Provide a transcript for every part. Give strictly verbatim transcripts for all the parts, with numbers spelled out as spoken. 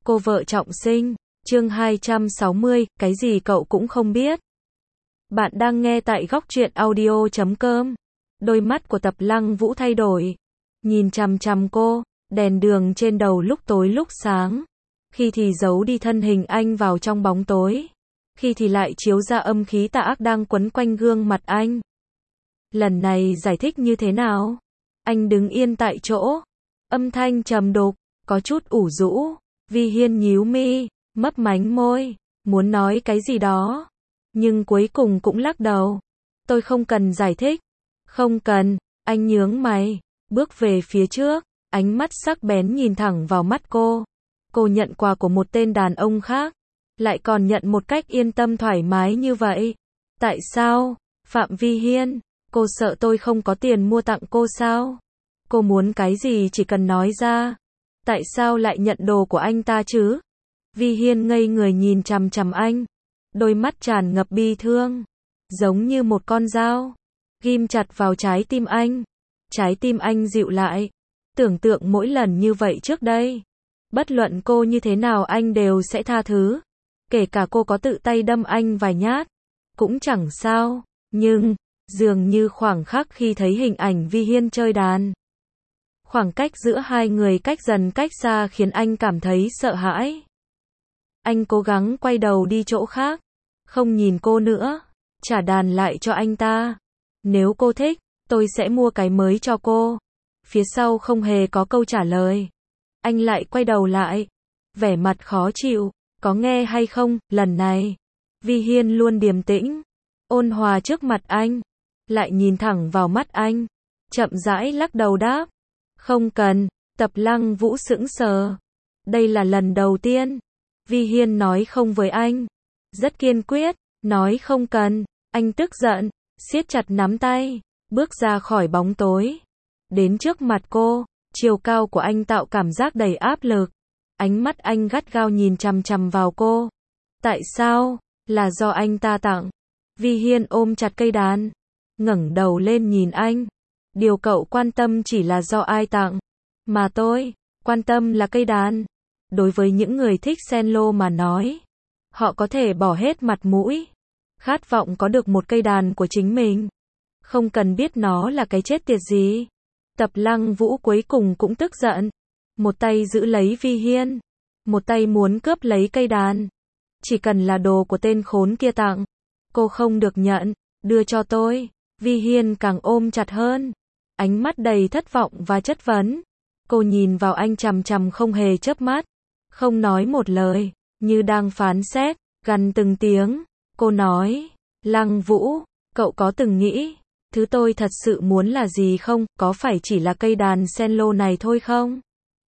Cô vợ trọng sinh, chương hai trăm sáu mươi, cái gì cậu cũng không biết. Bạn đang nghe tại góc truyện audio chấm com. Đôi mắt của Tập Lăng Vũ thay đổi, nhìn chằm chằm cô, đèn đường trên đầu lúc tối lúc sáng, khi thì giấu đi thân hình anh vào trong bóng tối, khi thì lại chiếu ra âm khí tà ác đang quấn quanh gương mặt anh. Lần này giải thích như thế nào? Anh đứng yên tại chỗ, âm thanh trầm đục, có chút ủ rũ. Vi Hiên nhíu mi, mấp mánh môi, muốn nói cái gì đó, nhưng cuối cùng cũng lắc đầu. Tôi không cần giải thích. Không cần, anh nhướng mày, bước về phía trước, ánh mắt sắc bén nhìn thẳng vào mắt cô. Cô nhận quà của một tên đàn ông khác, lại còn nhận một cách yên tâm thoải mái như vậy. Tại sao? Phạm Vi Hiên, cô sợ tôi không có tiền mua tặng cô sao? Cô muốn cái gì chỉ cần nói ra. Tại sao lại nhận đồ của anh ta chứ? Vi Hiên ngây người nhìn chằm chằm anh, đôi mắt tràn ngập bi thương, giống như một con dao ghim chặt vào trái tim anh. Trái tim anh dịu lại, tưởng tượng mỗi lần như vậy trước đây, bất luận cô như thế nào anh đều sẽ tha thứ, kể cả cô có tự tay đâm anh vài nhát, cũng chẳng sao. Nhưng, dường như khoảng khắc khi thấy hình ảnh Vi Hiên chơi đàn, khoảng cách giữa hai người cách dần cách xa khiến anh cảm thấy sợ hãi. Anh cố gắng quay đầu đi chỗ khác, không nhìn cô nữa, trả đàn lại cho anh ta. Nếu cô thích, tôi sẽ mua cái mới cho cô. Phía sau không hề có câu trả lời. Anh lại quay đầu lại, vẻ mặt khó chịu. Có nghe hay không, lần này, Vi Hiên luôn điềm tĩnh, ôn hòa trước mặt anh, lại nhìn thẳng vào mắt anh, chậm rãi lắc đầu đáp. Không cần. Tập Lăng Vũ sững sờ. Đây là lần đầu tiên Vi Hiên nói không với anh. Rất kiên quyết, nói không cần. Anh tức giận, siết chặt nắm tay, bước ra khỏi bóng tối, đến trước mặt cô. Chiều cao của anh tạo cảm giác đầy áp lực. Ánh mắt anh gắt gao nhìn chằm chằm vào cô. Tại sao? Là do anh ta tặng. Vi Hiên ôm chặt cây đàn, ngẩng đầu lên nhìn anh. Điều cậu quan tâm chỉ là do ai tặng, mà tôi quan tâm là cây đàn. Đối với những người thích cello mà nói, họ có thể bỏ hết mặt mũi, khát vọng có được một cây đàn của chính mình, không cần biết nó là cái chết tiệt gì. Tập Lăng Vũ cuối cùng cũng tức giận, một tay giữ lấy Vi Hiên, một tay muốn cướp lấy cây đàn. Chỉ cần là đồ của tên khốn kia tặng, cô không được nhận. Đưa cho tôi. Vi Hiên càng ôm chặt hơn, ánh mắt đầy thất vọng và chất vấn. Cô nhìn vào anh chằm chằm không hề chớp mắt, không nói một lời, như đang phán xét, gằn từng tiếng. Cô nói, Lăng Vũ, cậu có từng nghĩ, thứ tôi thật sự muốn là gì không? Có phải chỉ là cây đàn cello này thôi không?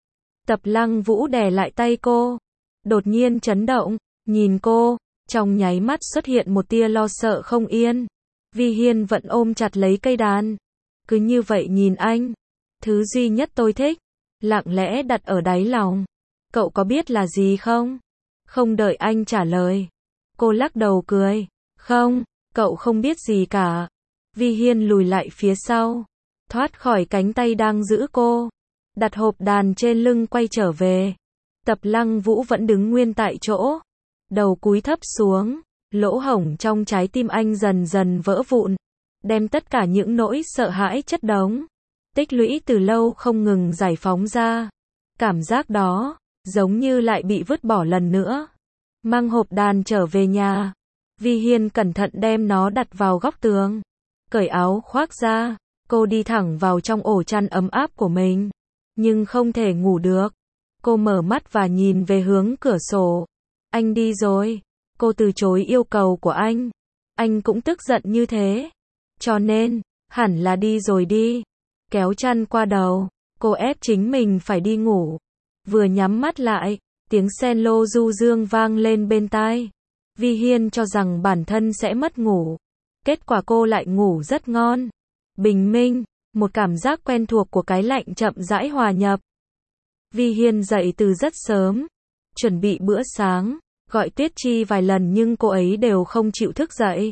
Tập Lăng Vũ đè lại tay cô, đột nhiên chấn động, nhìn cô, trong nháy mắt xuất hiện một tia lo sợ không yên. Vi Hiên vẫn ôm chặt lấy cây đàn, cứ như vậy nhìn anh. Thứ duy nhất tôi thích, lặng lẽ đặt ở đáy lòng. Cậu có biết là gì không? Không đợi anh trả lời, cô lắc đầu cười. Không, cậu không biết gì cả. Vi Hiên lùi lại phía sau, thoát khỏi cánh tay đang giữ cô, đặt hộp đàn trên lưng quay trở về. Tập Lăng Vũ vẫn đứng nguyên tại chỗ, đầu cúi thấp xuống. Lỗ hổng trong trái tim anh dần dần vỡ vụn, đem tất cả những nỗi sợ hãi chất đống, tích lũy từ lâu không ngừng giải phóng ra. Cảm giác đó, giống như lại bị vứt bỏ lần nữa. Mang hộp đàn trở về nhà, Vi Hiên cẩn thận đem nó đặt vào góc tường, cởi áo khoác ra. Cô đi thẳng vào trong ổ chăn ấm áp của mình, nhưng không thể ngủ được. Cô mở mắt và nhìn về hướng cửa sổ. Anh đi rồi. Cô từ chối yêu cầu của anh. Anh cũng tức giận như thế. Cho nên, hẳn là đi rồi đi. Kéo chăn qua đầu, cô ép chính mình phải đi ngủ. Vừa nhắm mắt lại, tiếng cello du dương vang lên bên tai. Vi Hiên cho rằng bản thân sẽ mất ngủ. Kết quả cô lại ngủ rất ngon. Bình minh, một cảm giác quen thuộc của cái lạnh chậm rãi hòa nhập. Vi Hiên dậy từ rất sớm, chuẩn bị bữa sáng. Gọi Tuyết Chi vài lần nhưng cô ấy đều không chịu thức dậy.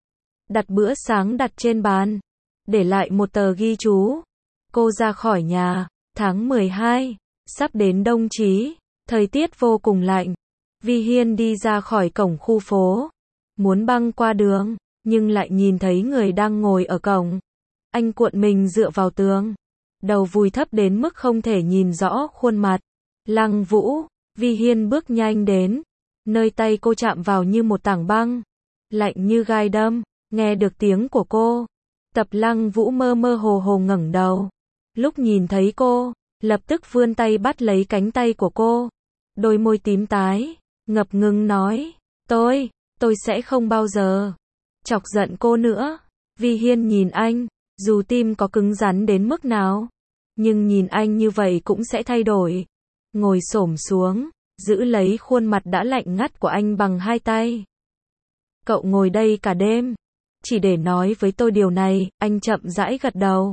Đặt bữa sáng đặt trên bàn, để lại một tờ ghi chú. Cô ra khỏi nhà, tháng mười hai, sắp đến đông chí, Thời tiết vô cùng lạnh. Vi Hiên đi ra khỏi cổng khu phố. Muốn băng qua đường, nhưng lại nhìn thấy người đang ngồi ở cổng. Anh cuộn mình dựa vào tường. Đầu vùi thấp đến mức không thể nhìn rõ khuôn mặt. Lăng Vũ, Vi Hiên bước nhanh đến. Nơi tay cô chạm vào như một tảng băng. Lạnh như gai đâm, nghe được tiếng của cô. Tập Lăng Vũ mơ mơ hồ hồ ngẩng đầu. Lúc nhìn thấy cô, lập tức vươn tay bắt lấy cánh tay của cô. Đôi môi tím tái, ngập ngừng nói, tôi, tôi sẽ không bao giờ chọc giận cô nữa. Vi Hiên nhìn anh, dù tim có cứng rắn đến mức nào, nhưng nhìn anh như vậy cũng sẽ thay đổi. Ngồi xổm xuống, giữ lấy khuôn mặt đã lạnh ngắt của anh bằng hai tay. Cậu ngồi đây cả đêm, chỉ để nói với tôi điều này. Anh chậm rãi gật đầu.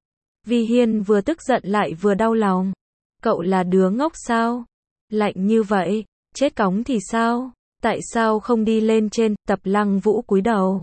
Vi Hiên vừa tức giận lại vừa đau lòng. Cậu là đứa ngốc sao? Lạnh như vậy, chết cóng thì sao? Tại sao không đi lên trên? Tập Lăng Vũ cúi đầu.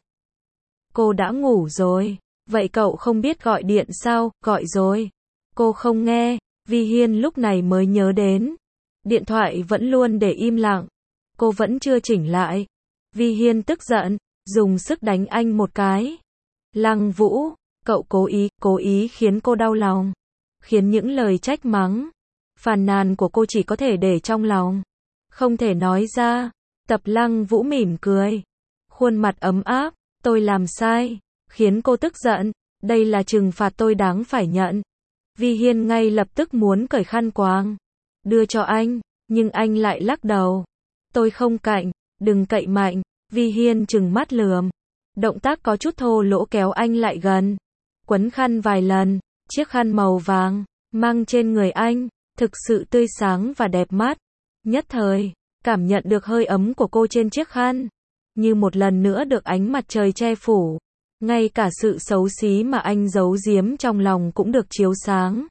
Cô đã ngủ rồi. Vậy cậu không biết gọi điện sao? Gọi rồi. Cô không nghe. Vi Hiên lúc này mới nhớ đến. Điện thoại vẫn luôn để im lặng. Cô vẫn chưa chỉnh lại. Vi Hiên tức giận, dùng sức đánh anh một cái. Lăng Vũ, cậu cố ý, cố ý khiến cô đau lòng. Khiến những lời trách mắng, phàn nàn của cô chỉ có thể để trong lòng. Không thể nói ra. Tập Lăng Vũ mỉm cười. Khuôn mặt ấm áp, tôi làm sai. Khiến cô tức giận. Đây là trừng phạt tôi đáng phải nhận. Vi Hiên ngay lập tức muốn cởi khăn quàng. Đưa cho anh, nhưng anh lại lắc đầu. Tôi không cạnh, đừng cậy mạnh. Vi Hiên trừng mắt lườm. Động tác có chút thô lỗ kéo anh lại gần. Quấn khăn vài lần, chiếc khăn màu vàng, mang trên người anh, thực sự tươi sáng và đẹp mắt. Nhất thời, cảm nhận được hơi ấm của cô trên chiếc khăn. Như một lần nữa được ánh mặt trời che phủ. Ngay cả sự xấu xí mà anh giấu giếm trong lòng cũng được chiếu sáng.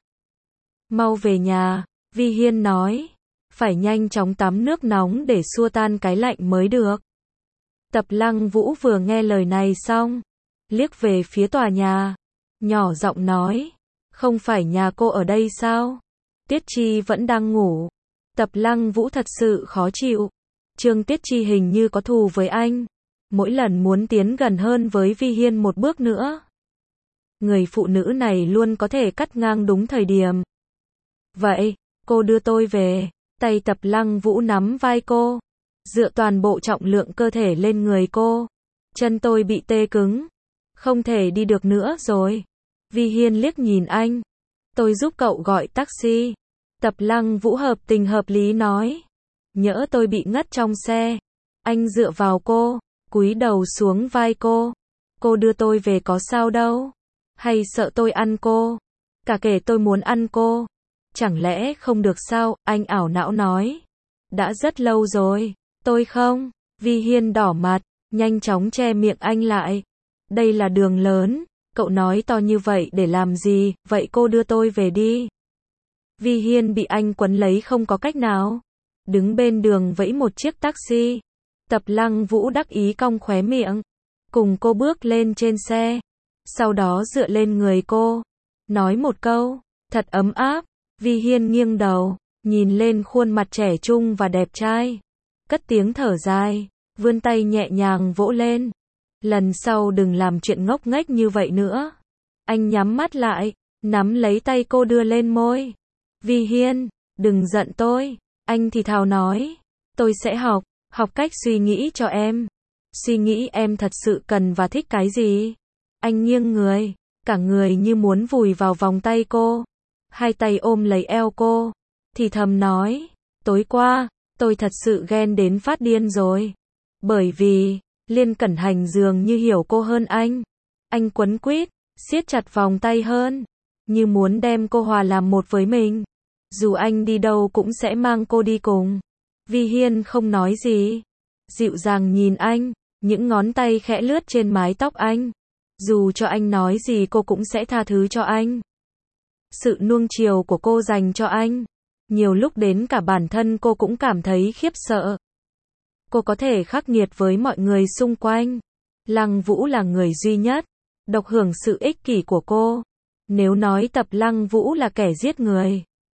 Mau về nhà, Vi Hiên nói. Phải nhanh chóng tắm nước nóng để xua tan cái lạnh mới được. Tập Lăng Vũ vừa nghe lời này xong, liếc về phía tòa nhà, nhỏ giọng nói, không phải nhà cô ở đây sao? Tiết Chi vẫn đang ngủ. Tập Lăng Vũ thật sự khó chịu. Trương Tiết Chi hình như có thù với anh. Mỗi lần muốn tiến gần hơn với Vi Hiên một bước nữa. Người phụ nữ này luôn có thể cắt ngang đúng thời điểm. Vậy, cô đưa tôi về. Tay Tập Lăng Vũ nắm vai cô. Dựa toàn bộ trọng lượng cơ thể lên người cô. Chân tôi bị tê cứng. Không thể đi được nữa rồi. Vi Hiên liếc nhìn anh. Tôi giúp cậu gọi taxi. Tập Lăng Vũ hợp tình hợp lý nói. Nhỡ tôi bị ngất trong xe. Anh dựa vào cô, cúi đầu xuống vai cô. Cô đưa tôi về có sao đâu. Hay sợ tôi ăn cô. Cả kể tôi muốn ăn cô. Chẳng lẽ không được sao? Anh ảo não nói. Đã rất lâu rồi. Tôi không. Vi Hiên đỏ mặt, nhanh chóng che miệng anh lại. Đây là đường lớn. Cậu nói to như vậy để làm gì? Vậy cô đưa tôi về đi. Vi Hiên bị anh quấn lấy không có cách nào. Đứng bên đường vẫy một chiếc taxi. Tập Lăng Vũ đắc ý cong khóe miệng. Cùng cô bước lên trên xe. Sau đó dựa lên người cô. Nói một câu. Thật ấm áp. Vi Hiên nghiêng đầu. Nhìn lên khuôn mặt trẻ trung và đẹp trai. Cất tiếng thở dài. Vươn tay nhẹ nhàng vỗ lên. Lần sau đừng làm chuyện ngốc nghếch như vậy nữa. Anh nhắm mắt lại. Nắm lấy tay cô đưa lên môi. Vi Hiên, đừng giận tôi. Anh thì thào nói. Tôi sẽ học. Học cách suy nghĩ cho em. Suy nghĩ em thật sự cần và thích cái gì. Anh nghiêng người. Cả người như muốn vùi vào vòng tay cô. Hai tay ôm lấy eo cô. Thì thầm nói. Tối qua, tôi thật sự ghen đến phát điên rồi. Bởi vì, Liên Cẩn Hành dường như hiểu cô hơn anh. Anh quấn quýt, siết chặt vòng tay hơn. Như muốn đem cô hòa làm một với mình. Dù anh đi đâu cũng sẽ mang cô đi cùng. Vi Hiên không nói gì. Dịu dàng nhìn anh, những ngón tay khẽ lướt trên mái tóc anh. Dù cho anh nói gì cô cũng sẽ tha thứ cho anh. Sự nuông chiều của cô dành cho anh. Nhiều lúc đến cả bản thân cô cũng cảm thấy khiếp sợ. Cô có thể khắc nghiệt với mọi người xung quanh. Lăng Vũ là người duy nhất, độc hưởng sự ích kỷ của cô. Nếu nói Tập Lăng Vũ là kẻ giết người,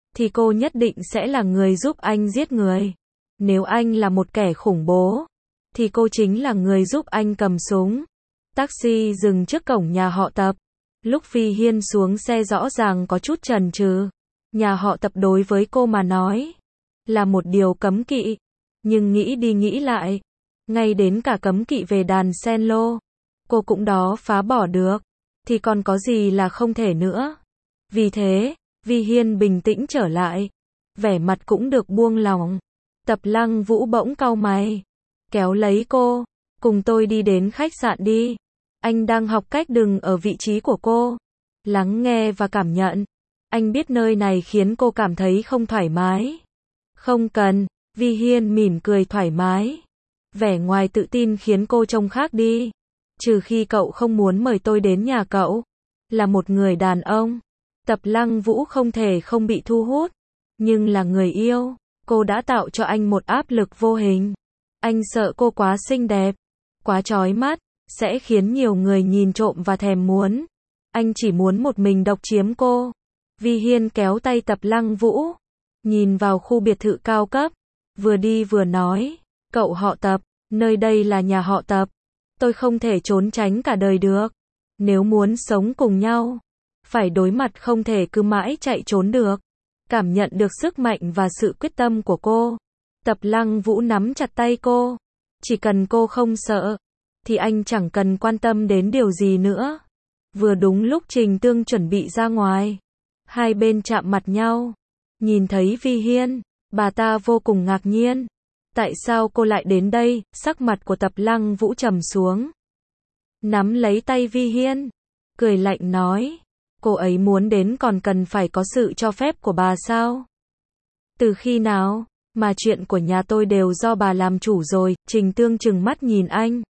thì cô nhất định sẽ là người giúp anh giết người. Nếu anh là một kẻ khủng bố, thì cô chính là người giúp anh cầm súng. Taxi dừng trước cổng nhà họ Tập. Lúc Vi Hiên xuống xe rõ ràng có chút chần chừ. Nhà họ Tập đối với cô mà nói là một điều cấm kỵ. Nhưng nghĩ đi nghĩ lại, ngay đến cả cấm kỵ về đàn cello, cô cũng đó phá bỏ được. Thì còn có gì là không thể nữa. Vì thế, Vi Hiên bình tĩnh trở lại. Vẻ mặt cũng được buông lỏng. Tập Lăng Vũ bỗng cau mày. Kéo lấy cô. Cùng tôi đi đến khách sạn đi. Anh đang học cách đừng ở vị trí của cô. Lắng nghe và cảm nhận. Anh biết nơi này khiến cô cảm thấy không thoải mái. Không cần. Vi Hiên mỉm cười thoải mái. Vẻ ngoài tự tin khiến cô trông khác đi. Trừ khi cậu không muốn mời tôi đến nhà cậu. Là một người đàn ông. Tập Lăng Vũ không thể không bị thu hút. Nhưng là người yêu. Cô đã tạo cho anh một áp lực vô hình. Anh sợ cô quá xinh đẹp, quá chói mắt, sẽ khiến nhiều người nhìn trộm và thèm muốn. Anh chỉ muốn một mình độc chiếm cô. Vi Hiên kéo tay Tập Lăng Vũ. Nhìn vào khu biệt thự cao cấp. Vừa đi vừa nói. Cậu họ Tập, nơi đây là nhà họ Tập. Tôi không thể trốn tránh cả đời được. Nếu muốn sống cùng nhau, phải đối mặt, không thể cứ mãi chạy trốn được. Cảm nhận được sức mạnh và sự quyết tâm của cô. Tập Lăng Vũ nắm chặt tay cô. Chỉ cần cô không sợ, thì anh chẳng cần quan tâm đến điều gì nữa. Vừa đúng lúc Trình Tương chuẩn bị ra ngoài. Hai bên chạm mặt nhau. Nhìn thấy Vi Hiên, bà ta vô cùng ngạc nhiên. Tại sao cô lại đến đây? Sắc mặt của Tập Lăng Vũ trầm xuống. Nắm lấy tay Vi Hiên. Cười lạnh nói. Cô ấy muốn đến còn cần phải có sự cho phép của bà sao? Từ khi nào mà chuyện của nhà tôi đều do bà làm chủ rồi? Trình Tương trừng mắt nhìn anh.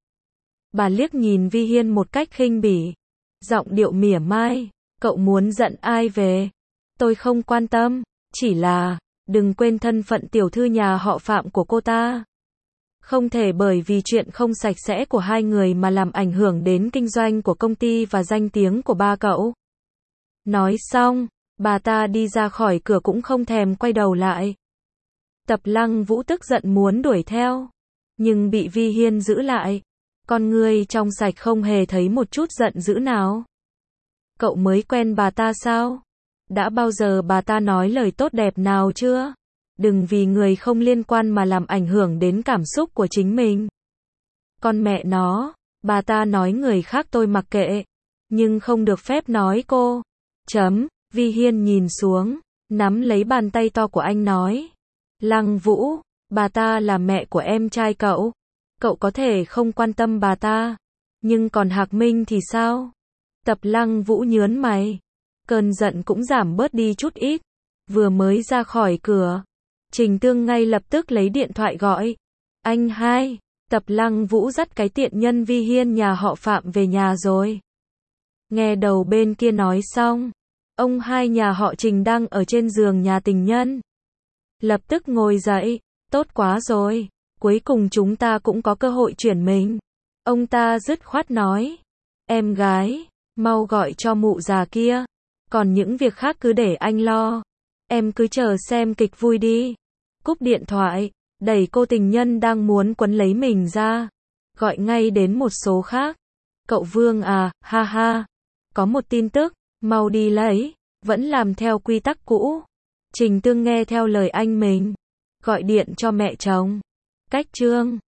Bà liếc nhìn Vi Hiên một cách khinh bỉ. Giọng điệu mỉa mai. Cậu muốn giận ai về? Tôi không quan tâm. Chỉ là, đừng quên thân phận tiểu thư nhà họ Phạm của cô ta. Không thể bởi vì chuyện không sạch sẽ của hai người mà làm ảnh hưởng đến kinh doanh của công ty và danh tiếng của ba cậu. Nói xong, bà ta đi ra khỏi cửa cũng không thèm quay đầu lại. Tập Lăng Vũ tức giận muốn đuổi theo, nhưng bị Vi Hiên giữ lại. Con ngươi trong sạch không hề thấy một chút giận dữ nào. Cậu mới quen bà ta sao? Đã bao giờ bà ta nói lời tốt đẹp nào chưa? Đừng vì người không liên quan mà làm ảnh hưởng đến cảm xúc của chính mình. Con mẹ nó, bà ta nói người khác tôi mặc kệ, nhưng không được phép nói cô. Chấm. Vi Hiên nhìn xuống, nắm lấy bàn tay to của anh nói. Lăng Vũ, bà ta là mẹ của em trai cậu. Cậu có thể không quan tâm bà ta, nhưng còn Hạc Minh thì sao? Tập Lăng Vũ nhớn mày. Cơn giận cũng giảm bớt đi chút ít. Vừa mới ra khỏi cửa, Trình Tương ngay lập tức lấy điện thoại gọi. Anh hai, Tập Lăng Vũ dắt cái tiện nhân Vi Hiên nhà họ Phạm về nhà rồi. Nghe đầu bên kia nói xong, ông hai nhà họ Trình đang ở trên giường nhà tình nhân. Lập tức ngồi dậy. Tốt quá rồi, cuối cùng chúng ta cũng có cơ hội chuyển mình. Ông ta dứt khoát nói. Em gái, mau gọi cho mụ già kia. Còn những việc khác cứ để anh lo. Em cứ chờ xem kịch vui đi. Cúp điện thoại, đẩy cô tình nhân đang muốn quấn lấy mình ra. Gọi ngay đến một số khác. Cậu Vương à, ha ha. Có một tin tức, mau đi lấy. Vẫn làm theo quy tắc cũ. Trình Tương nghe theo lời anh mình. Gọi điện cho mẹ chồng. Cách chương